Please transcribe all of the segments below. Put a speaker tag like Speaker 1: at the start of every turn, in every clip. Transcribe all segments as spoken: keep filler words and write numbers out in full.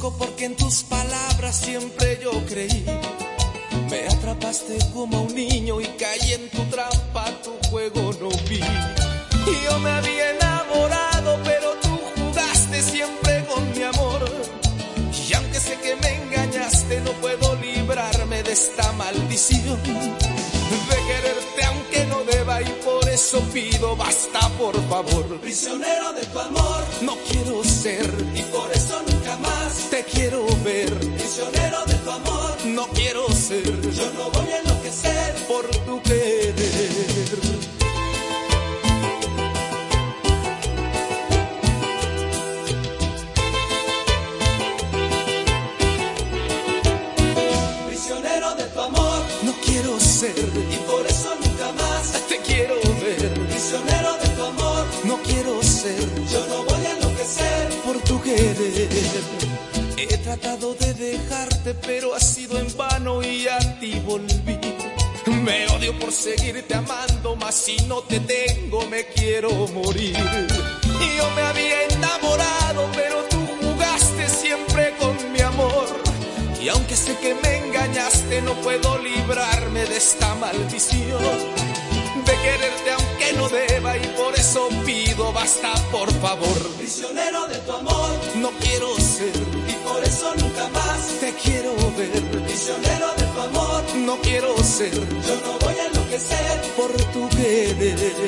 Speaker 1: conozco porque en tus palabras siempre yo creí. Me atrapaste como a un niño y caí en tu trampa, tu juego no vi. Y yo me había enamorado, pero tú jugaste siempre con mi amor. Y aunque sé que me engañaste, no puedo librarme de esta maldición de quererte aunque no deba, y por eso pido basta, por favor.
Speaker 2: Prisionero de tu amor
Speaker 1: no quiero ser,
Speaker 2: y por eso nunca más
Speaker 1: te quiero ver.
Speaker 2: Prisionero de tu amor
Speaker 1: no quiero ser,
Speaker 2: yo no voy a enloquecer
Speaker 1: por tu querer.
Speaker 2: Prisionero de tu amor
Speaker 1: no quiero ser,
Speaker 2: y por eso nunca más
Speaker 1: te quiero ver.
Speaker 2: Prisionero de tu amor
Speaker 1: no quiero ser,
Speaker 2: yo no voy a enloquecer
Speaker 1: por tu querer. He tratado de dejarte, pero ha sido en vano y a ti volví. Me odio por seguirte amando, mas si no te tengo me quiero morir. Y yo me había enamorado, pero tú jugaste siempre con mi amor. Y aunque sé que me engañaste, no puedo librarme de esta maldición de quererte aunque no deba, y por eso pido basta, por favor.
Speaker 2: Prisionero de tu amor
Speaker 1: no quiero ser,
Speaker 2: y por eso nunca más
Speaker 1: te quiero ver.
Speaker 2: Prisionero de tu amor
Speaker 1: no quiero ser,
Speaker 2: yo no voy a enloquecer
Speaker 1: por tu querer.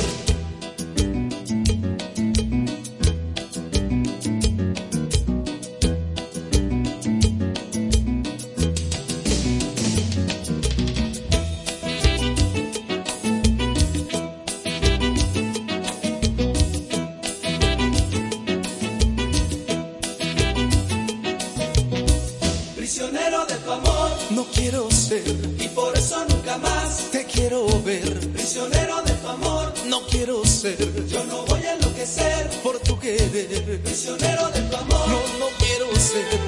Speaker 2: Prisionero de tu amor
Speaker 1: no quiero ser,
Speaker 2: y por eso nunca más
Speaker 1: te quiero ver.
Speaker 2: Prisionero de tu amor
Speaker 1: no quiero ser,
Speaker 2: yo no voy a enloquecer
Speaker 1: por tu querer.
Speaker 2: Prisionero de tu amor
Speaker 1: no, no quiero ser